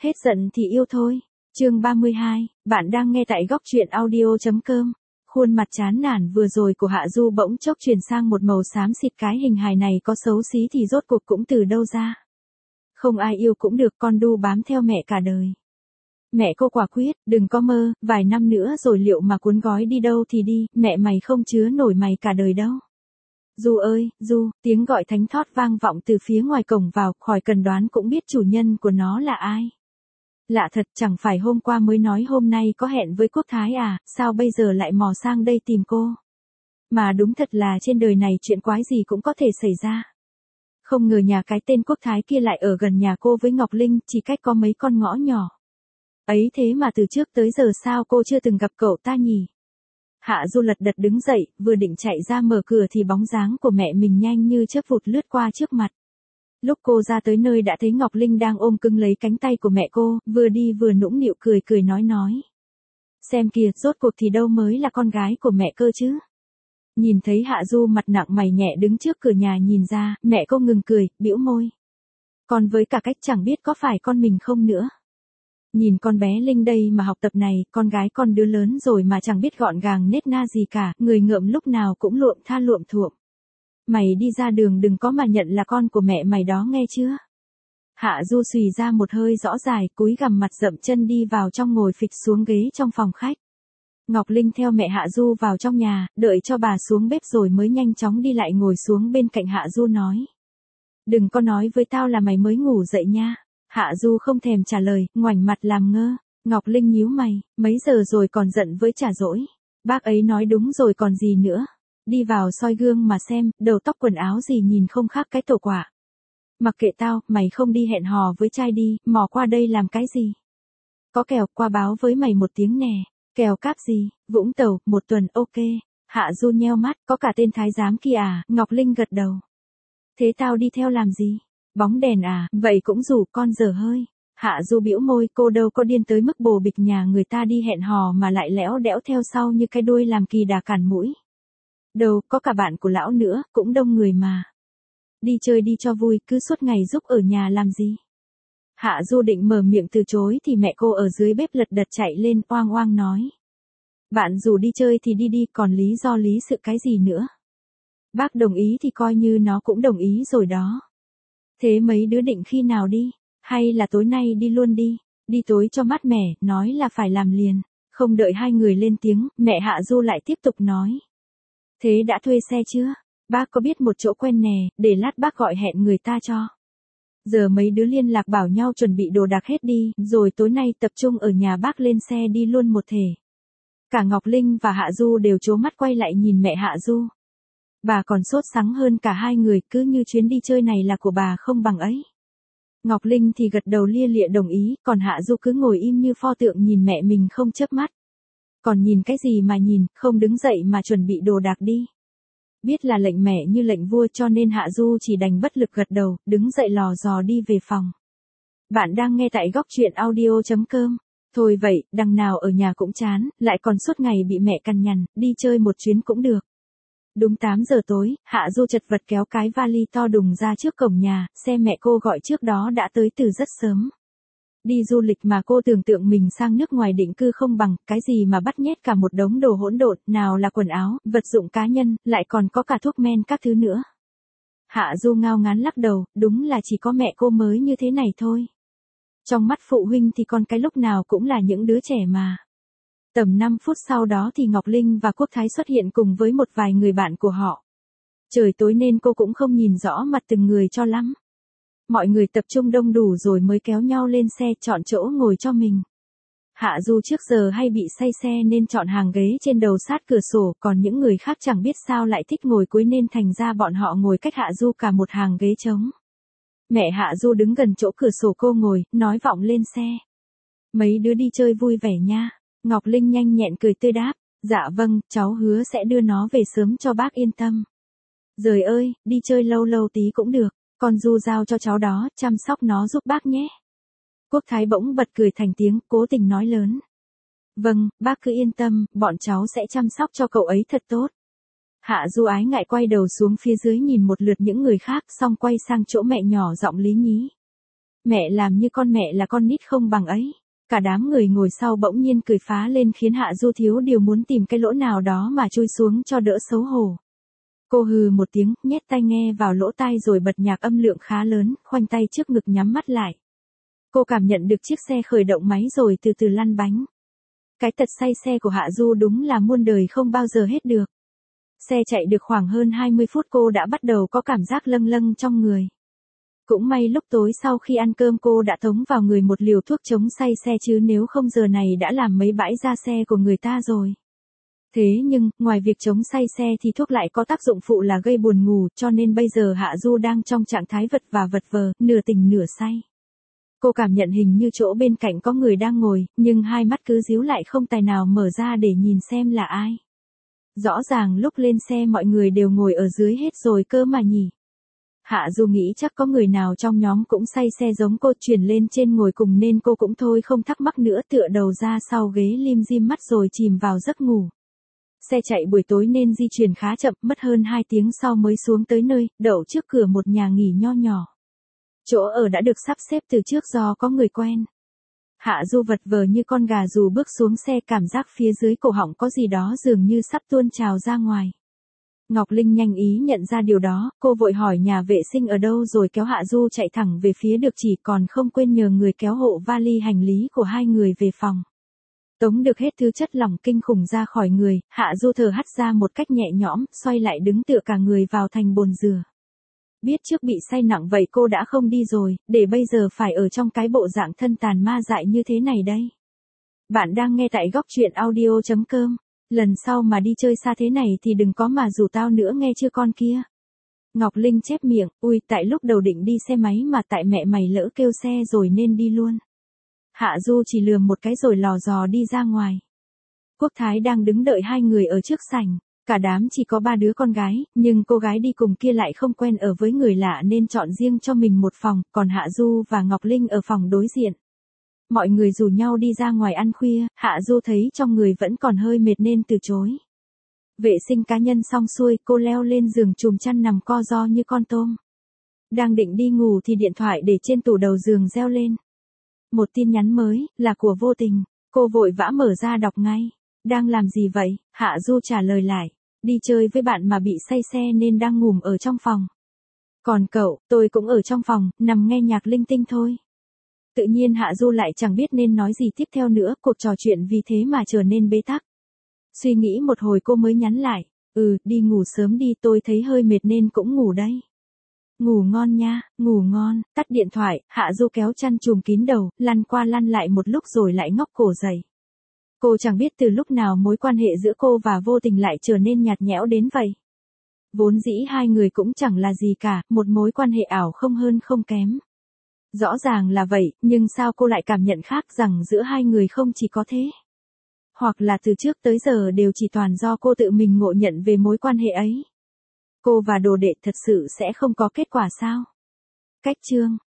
Hết giận thì yêu thôi. Chương 32, bạn đang nghe tại góc truyện audio.com. Khuôn mặt chán nản vừa rồi của Hạ Du bỗng chốc chuyển sang một màu xám xịt, cái hình hài này có xấu xí thì rốt cuộc cũng từ đâu ra. Không ai yêu cũng được, con đu bám theo mẹ cả đời. Mẹ cô quả quyết, đừng có mơ, vài năm nữa rồi liệu mà cuốn gói đi đâu thì đi, mẹ mày không chứa nổi mày cả đời đâu. Du ơi, Du, tiếng gọi thánh thót vang vọng từ phía ngoài cổng vào, khỏi cần đoán cũng biết chủ nhân của nó là ai. Lạ thật, chẳng phải hôm qua mới nói hôm nay có hẹn với Quốc Thái à, sao bây giờ lại mò sang đây tìm cô? Mà đúng thật là trên đời này chuyện quái gì cũng có thể xảy ra. Không ngờ nhà cái tên Quốc Thái kia lại ở gần nhà cô với Ngọc Linh, chỉ cách có mấy con ngõ nhỏ. Ấy thế mà từ trước tới giờ sao cô chưa từng gặp cậu ta nhỉ? Hạ Du lật đật đứng dậy, vừa định chạy ra mở cửa thì bóng dáng của mẹ mình nhanh như chớp vụt lướt qua trước mặt. Lúc cô ra tới nơi đã thấy Ngọc Linh đang ôm cưng lấy cánh tay của mẹ cô, vừa đi vừa nũng nịu cười cười nói. Xem kìa, rốt cuộc thì đâu mới là con gái của mẹ cơ chứ? Nhìn thấy Hạ Du mặt nặng mày nhẹ đứng trước cửa nhà nhìn ra, mẹ cô ngừng cười, bĩu môi. Còn với cả cách chẳng biết có phải con mình không nữa. Nhìn con bé Linh đây mà học tập này, con gái con đứa lớn rồi mà chẳng biết gọn gàng nết na gì cả, người ngợm lúc nào cũng luộm tha luộm thuộm. Mày đi ra đường đừng có mà nhận là con của mẹ mày đó nghe chưa? Hạ Du xùy ra một hơi rõ dài, cúi gằm mặt dậm chân đi vào trong ngồi phịch xuống ghế trong phòng khách. Ngọc Linh theo mẹ Hạ Du vào trong nhà, đợi cho bà xuống bếp rồi mới nhanh chóng đi lại ngồi xuống bên cạnh Hạ Du nói. Đừng có nói với tao là mày mới ngủ dậy nha. Hạ Du không thèm trả lời, ngoảnh mặt làm ngơ. Ngọc Linh nhíu mày, mấy giờ rồi còn giận với trả dỗi. Bác ấy nói đúng rồi còn gì nữa. Đi vào soi gương mà xem, đầu tóc quần áo gì nhìn không khác cái tổ quả. Mặc kệ tao, mày không đi hẹn hò với trai đi, mò qua đây làm cái gì? Có kèo, qua báo với mày một tiếng nè. Kèo cáp gì? Vũng Tàu, một tuần, ok. Hạ Du nheo mắt, có cả tên thái giám kia à? Ngọc Linh gật đầu. Thế tao đi theo làm gì? Bóng đèn à, vậy cũng rủ con dở hơi. Hạ Du bĩu môi, cô đâu có điên tới mức bồ bịch nhà người ta đi hẹn hò mà lại lẽo đẽo theo sau như cái đuôi làm kỳ đà cản mũi. Đâu, có cả bạn của lão nữa, cũng đông người mà. Đi chơi đi cho vui, cứ suốt ngày giúp ở nhà làm gì. Hạ Du định mở miệng từ chối thì mẹ cô ở dưới bếp lật đật chạy lên oang oang nói. Bạn rủ đi chơi thì đi đi, còn lý do lý sự cái gì nữa. Bác đồng ý thì coi như nó cũng đồng ý rồi đó. Thế mấy đứa định khi nào đi? Hay là tối nay đi luôn đi? Đi tối cho mát mẻ, nói là phải làm liền. Không đợi hai người lên tiếng, mẹ Hạ Du lại tiếp tục nói. Thế đã thuê xe chưa? Bác có biết một chỗ quen nè, để lát bác gọi hẹn người ta cho. Giờ mấy đứa liên lạc bảo nhau chuẩn bị đồ đạc hết đi, rồi tối nay tập trung ở nhà bác lên xe đi luôn một thể. Cả Ngọc Linh và Hạ Du đều trố mắt quay lại nhìn mẹ Hạ Du. Bà còn sốt sắng hơn cả hai người, cứ như chuyến đi chơi này là của bà không bằng ấy. Ngọc Linh thì gật đầu lia lịa đồng ý, còn Hạ Du cứ ngồi im như pho tượng nhìn mẹ mình không chớp mắt. Còn nhìn cái gì mà nhìn, không đứng dậy mà chuẩn bị đồ đạc đi. Biết là lệnh mẹ như lệnh vua cho nên Hạ Du chỉ đành bất lực gật đầu, đứng dậy lò dò đi về phòng. Bạn đang nghe tại góc truyện audio.com. Thôi vậy, đằng nào ở nhà cũng chán, lại còn suốt ngày bị mẹ cằn nhằn, đi chơi một chuyến cũng được. Đúng 8 giờ tối, Hạ Du chật vật kéo cái vali to đùng ra trước cổng nhà, xe mẹ cô gọi trước đó đã tới từ rất sớm. Đi du lịch mà cô tưởng tượng mình sang nước ngoài định cư không bằng, cái gì mà bắt nhét cả một đống đồ hỗn độn, nào là quần áo, vật dụng cá nhân, lại còn có cả thuốc men các thứ nữa. Hạ Du ngao ngán lắc đầu, đúng là chỉ có mẹ cô mới như thế này thôi. Trong mắt phụ huynh thì con cái lúc nào cũng là những đứa trẻ mà. Tầm 5 phút sau đó thì Ngọc Linh và Quốc Thái xuất hiện cùng với một vài người bạn của họ. Trời tối nên cô cũng không nhìn rõ mặt từng người cho lắm. Mọi người tập trung đông đủ rồi mới kéo nhau lên xe chọn chỗ ngồi cho mình. Hạ Du trước giờ hay bị say xe nên chọn hàng ghế trên đầu sát cửa sổ, còn những người khác chẳng biết sao lại thích ngồi cuối nên thành ra bọn họ ngồi cách Hạ Du cả một hàng ghế trống. Mẹ Hạ Du đứng gần chỗ cửa sổ cô ngồi, nói vọng lên xe. Mấy đứa đi chơi vui vẻ nha. Ngọc Linh nhanh nhẹn cười tươi đáp, dạ vâng, cháu hứa sẽ đưa nó về sớm cho bác yên tâm. Giời ơi, đi chơi lâu lâu tí cũng được, con Du giao cho cháu đó, chăm sóc nó giúp bác nhé. Quốc Thái bỗng bật cười thành tiếng, cố tình nói lớn. Vâng, bác cứ yên tâm, bọn cháu sẽ chăm sóc cho cậu ấy thật tốt. Hạ Du ái ngại quay đầu xuống phía dưới nhìn một lượt những người khác xong quay sang chỗ mẹ nhỏ giọng lý nhí. Mẹ làm như con mẹ là con nít không bằng ấy. Cả đám người ngồi sau bỗng nhiên cười phá lên khiến Hạ Du thiếu điều muốn tìm cái lỗ nào đó mà chui xuống cho đỡ xấu hổ. Cô hừ một tiếng, nhét tai nghe vào lỗ tai rồi bật nhạc âm lượng khá lớn, khoanh tay trước ngực nhắm mắt lại. Cô cảm nhận được chiếc xe khởi động máy rồi từ từ lăn bánh. Cái tật say xe của Hạ Du đúng là muôn đời không bao giờ hết được. Xe chạy được khoảng hơn 20 phút cô đã bắt đầu có cảm giác lâng lâng trong người. Cũng may lúc tối sau khi ăn cơm cô đã thống vào người một liều thuốc chống say xe chứ nếu không giờ này đã làm mấy bãi da xe của người ta rồi. Thế nhưng, ngoài việc chống say xe thì thuốc lại có tác dụng phụ là gây buồn ngủ, cho nên bây giờ Hạ Du đang trong trạng thái vật vờ, nửa tỉnh nửa say. Cô cảm nhận hình như chỗ bên cạnh có người đang ngồi, nhưng hai mắt cứ díu lại không tài nào mở ra để nhìn xem là ai. Rõ ràng lúc lên xe mọi người đều ngồi ở dưới hết rồi cơ mà nhỉ. Hạ Du nghĩ chắc có người nào trong nhóm cũng say xe giống cô chuyển lên trên ngồi cùng nên cô cũng thôi không thắc mắc nữa tựa đầu ra sau ghế lim dim mắt rồi chìm vào giấc ngủ. Xe chạy buổi tối nên di chuyển khá chậm, mất hơn 2 tiếng sau mới xuống tới nơi, đậu trước cửa một nhà nghỉ nho nhỏ. Chỗ ở đã được sắp xếp từ trước do có người quen. Hạ Du vật vờ như con gà dù bước xuống xe cảm giác phía dưới cổ họng có gì đó dường như sắp tuôn trào ra ngoài. Ngọc Linh nhanh ý nhận ra điều đó, cô vội hỏi nhà vệ sinh ở đâu rồi kéo Hạ Du chạy thẳng về phía được chỉ còn không quên nhờ người kéo hộ vali hành lý của hai người về phòng. Tống được hết thứ chất lỏng kinh khủng ra khỏi người, Hạ Du thở hắt ra một cách nhẹ nhõm, xoay lại đứng tựa cả người vào thành bồn rửa. Biết trước bị say nặng vậy cô đã không đi rồi, để bây giờ phải ở trong cái bộ dạng thân tàn ma dại như thế này đây. Bạn đang nghe tại góc truyện audio.com. Lần sau mà đi chơi xa thế này thì đừng có mà rủ tao nữa nghe chưa con kia. Ngọc Linh chép miệng, ui tại lúc đầu định đi xe máy mà tại mẹ mày lỡ kêu xe rồi nên đi luôn. Hạ Du chỉ lườm một cái rồi lò dò đi ra ngoài. Quốc Thái đang đứng đợi hai người ở trước sảnh. Cả đám chỉ có 3 đứa con gái, nhưng cô gái đi cùng kia lại không quen ở với người lạ nên chọn riêng cho mình một phòng, còn Hạ Du và Ngọc Linh ở phòng đối diện. Mọi người rủ nhau đi ra ngoài ăn khuya, Hạ Du thấy trong người vẫn còn hơi mệt nên từ chối. Vệ sinh cá nhân xong xuôi, cô leo lên giường chùm chăn nằm co ro như con tôm. Đang định đi ngủ thì điện thoại để trên tủ đầu giường reo lên. Một tin nhắn mới, là của Vô Tình. Cô vội vã mở ra đọc ngay. Đang làm gì vậy? Hạ Du trả lời lại. Đi chơi với bạn mà bị say xe nên đang ngủ ở trong phòng. Còn cậu, tôi cũng ở trong phòng, nằm nghe nhạc linh tinh thôi. Tự nhiên Hạ Du lại chẳng biết nên nói gì tiếp theo nữa, cuộc trò chuyện vì thế mà trở nên bế tắc. Suy nghĩ một hồi cô mới nhắn lại. Đi ngủ sớm đi, tôi thấy hơi mệt nên cũng ngủ đây. Ngủ ngon nha, ngủ ngon. Tắt điện thoại, Hạ Du kéo chăn trùm kín đầu, lăn qua lăn lại một lúc rồi lại ngóc cổ dậy. Cô chẳng biết từ lúc nào mối quan hệ giữa cô và Vô Tình lại trở nên nhạt nhẽo đến vậy. Vốn dĩ hai người cũng chẳng là gì cả, một mối quan hệ ảo không hơn không kém. Rõ ràng là vậy, nhưng sao cô lại cảm nhận khác rằng giữa hai người không chỉ có thế? Hoặc là từ trước tới giờ đều chỉ toàn do cô tự mình ngộ nhận về mối quan hệ ấy. Cô và đồ đệ thật sự sẽ không có kết quả sao? Cách chương